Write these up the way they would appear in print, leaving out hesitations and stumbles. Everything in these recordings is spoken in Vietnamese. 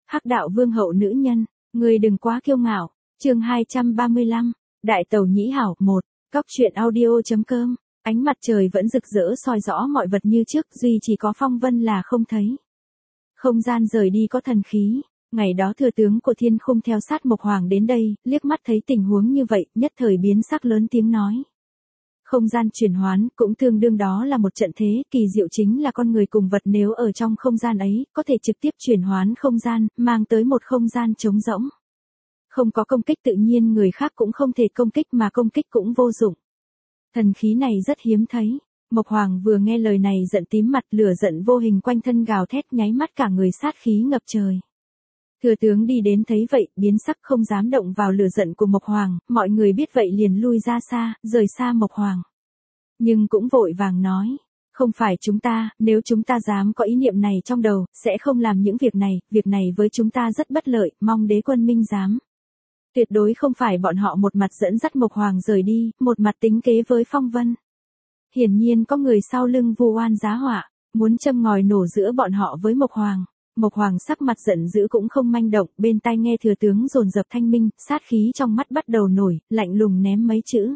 Hắc đạo vương hậu nữ nhân, người đừng quá kiêu ngạo. Chương 235, Đại tẩu nhĩ hảo 1, Cóc truyện audio.com. Ánh mặt trời vẫn rực rỡ soi rõ mọi vật như trước, duy chỉ có Phong Vân là không thấy. Không gian rời đi có thần khí. Ngày đó thừa tướng của Thiên Khung theo sát Mộc Hoàng đến đây, liếc mắt thấy tình huống như vậy, nhất thời biến sắc lớn tiếng nói. Không gian chuyển hoán cũng tương đương đó là một trận thế, kỳ diệu chính là con người cùng vật nếu ở trong không gian ấy, có thể trực tiếp chuyển hoán không gian, mang tới một không gian trống rỗng. Không có công kích tự nhiên người khác cũng không thể công kích mà công kích cũng vô dụng. Thần khí này rất hiếm thấy. Mộc Hoàng vừa nghe lời này giận tím mặt, lửa giận vô hình quanh thân gào thét, nháy mắt cả người sát khí ngập trời. Thừa tướng đi đến thấy vậy, biến sắc không dám động vào lửa giận của Mộc Hoàng, mọi người biết vậy liền lui ra xa, rời xa Mộc Hoàng. Nhưng cũng vội vàng nói, không phải chúng ta, nếu chúng ta dám có ý niệm này trong đầu, sẽ không làm những việc này với chúng ta rất bất lợi, mong đế quân minh giám. Tuyệt đối không phải bọn họ một mặt dẫn dắt Mộc Hoàng rời đi, một mặt tính kế với Phong Vân. Hiển nhiên có người sau lưng vu oan giá họa, muốn châm ngòi nổ giữa bọn họ với Mộc Hoàng. Mộc Hoàng sắc mặt giận dữ cũng không manh động, bên tai nghe thừa tướng dồn dập thanh minh, sát khí trong mắt bắt đầu nổi, lạnh lùng ném mấy chữ.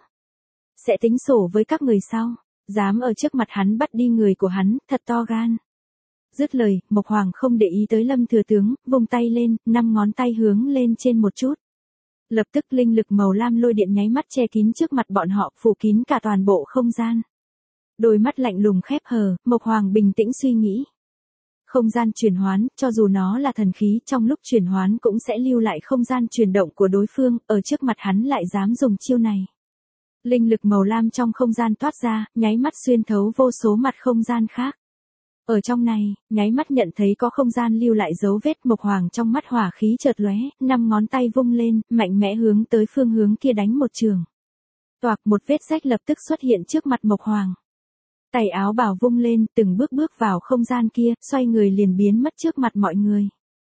Sẽ tính sổ với các người sau, dám ở trước mặt hắn bắt đi người của hắn, thật to gan. Dứt lời, Mộc Hoàng không để ý tới Lâm thừa tướng, vung tay lên, 5 ngón tay hướng lên trên một chút. Lập tức linh lực màu lam lôi điện nháy mắt che kín trước mặt bọn họ, phủ kín cả toàn bộ không gian. Đôi mắt lạnh lùng khép hờ, Mộc Hoàng bình tĩnh suy nghĩ. Không gian chuyển hoán, cho dù nó là thần khí, trong lúc chuyển hoán cũng sẽ lưu lại không gian chuyển động của đối phương, ở trước mặt hắn lại dám dùng chiêu này. Linh lực màu lam trong không gian toát ra, nháy mắt xuyên thấu vô số mặt không gian khác. Ở trong này, nháy mắt nhận thấy có không gian lưu lại dấu vết. Mộc Hoàng trong mắt hỏa khí chợt lóe, 5 ngón tay vung lên, mạnh mẽ hướng tới phương hướng kia đánh một trường. Toạc, một vết rách lập tức xuất hiện trước mặt Mộc Hoàng. Tay áo bào vung lên, từng bước bước vào không gian kia, xoay người liền biến mất trước mặt mọi người.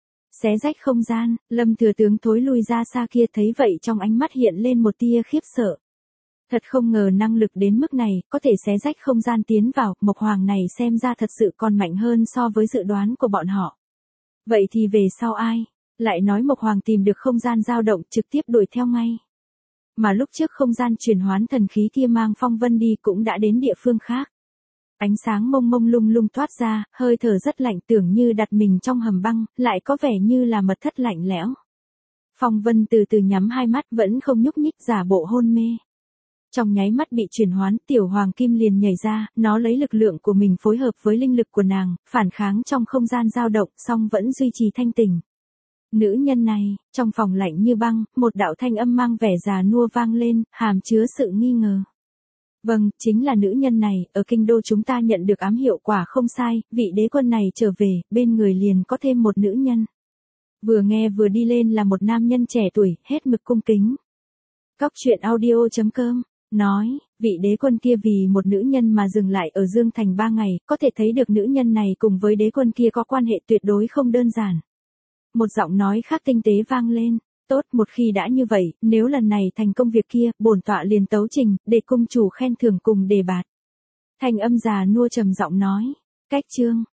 Xé rách không gian, Lâm thừa tướng thối lui ra xa kia thấy vậy trong ánh mắt hiện lên một tia khiếp sợ. Thật không ngờ năng lực đến mức này, có thể xé rách không gian tiến vào, Mộc Hoàng này xem ra thật sự còn mạnh hơn so với dự đoán của bọn họ. Vậy thì về sau ai? Lại nói Mộc Hoàng tìm được không gian dao động trực tiếp đuổi theo ngay. Mà lúc trước không gian chuyển hoán thần khí kia mang Phong Vân đi cũng đã đến địa phương khác. Ánh sáng mông mông lung lung toát ra, hơi thở rất lạnh tưởng như đặt mình trong hầm băng, lại có vẻ như là mật thất lạnh lẽo. Phong Vân từ từ nhắm hai mắt vẫn không nhúc nhích giả bộ hôn mê. Trong nháy mắt bị chuyển hoán, tiểu hoàng kim liền nhảy ra, nó lấy lực lượng của mình phối hợp với linh lực của nàng, phản kháng trong không gian dao động, song vẫn duy trì thanh tỉnh. Nữ nhân này, trong phòng lạnh như băng, một đạo thanh âm mang vẻ già nua vang lên, hàm chứa sự nghi ngờ. Vâng, chính là nữ nhân này, ở kinh đô chúng ta nhận được ám hiệu quả không sai, vị đế quân này trở về, bên người liền có thêm một nữ nhân. Vừa nghe vừa đi lên là một nam nhân trẻ tuổi, hết mực cung kính. Cóc truyện audio.com nói, vị đế quân kia vì một nữ nhân mà dừng lại ở Dương Thành 3 ngày, có thể thấy được nữ nhân này cùng với đế quân kia có quan hệ tuyệt đối không đơn giản. Một giọng nói khác tinh tế vang lên, tốt, một khi đã như vậy, nếu lần này thành công việc kia, bổn tọa liền tấu trình, để cung chủ khen thưởng cùng đề bạt. Thanh âm già nua trầm giọng nói, cách chương,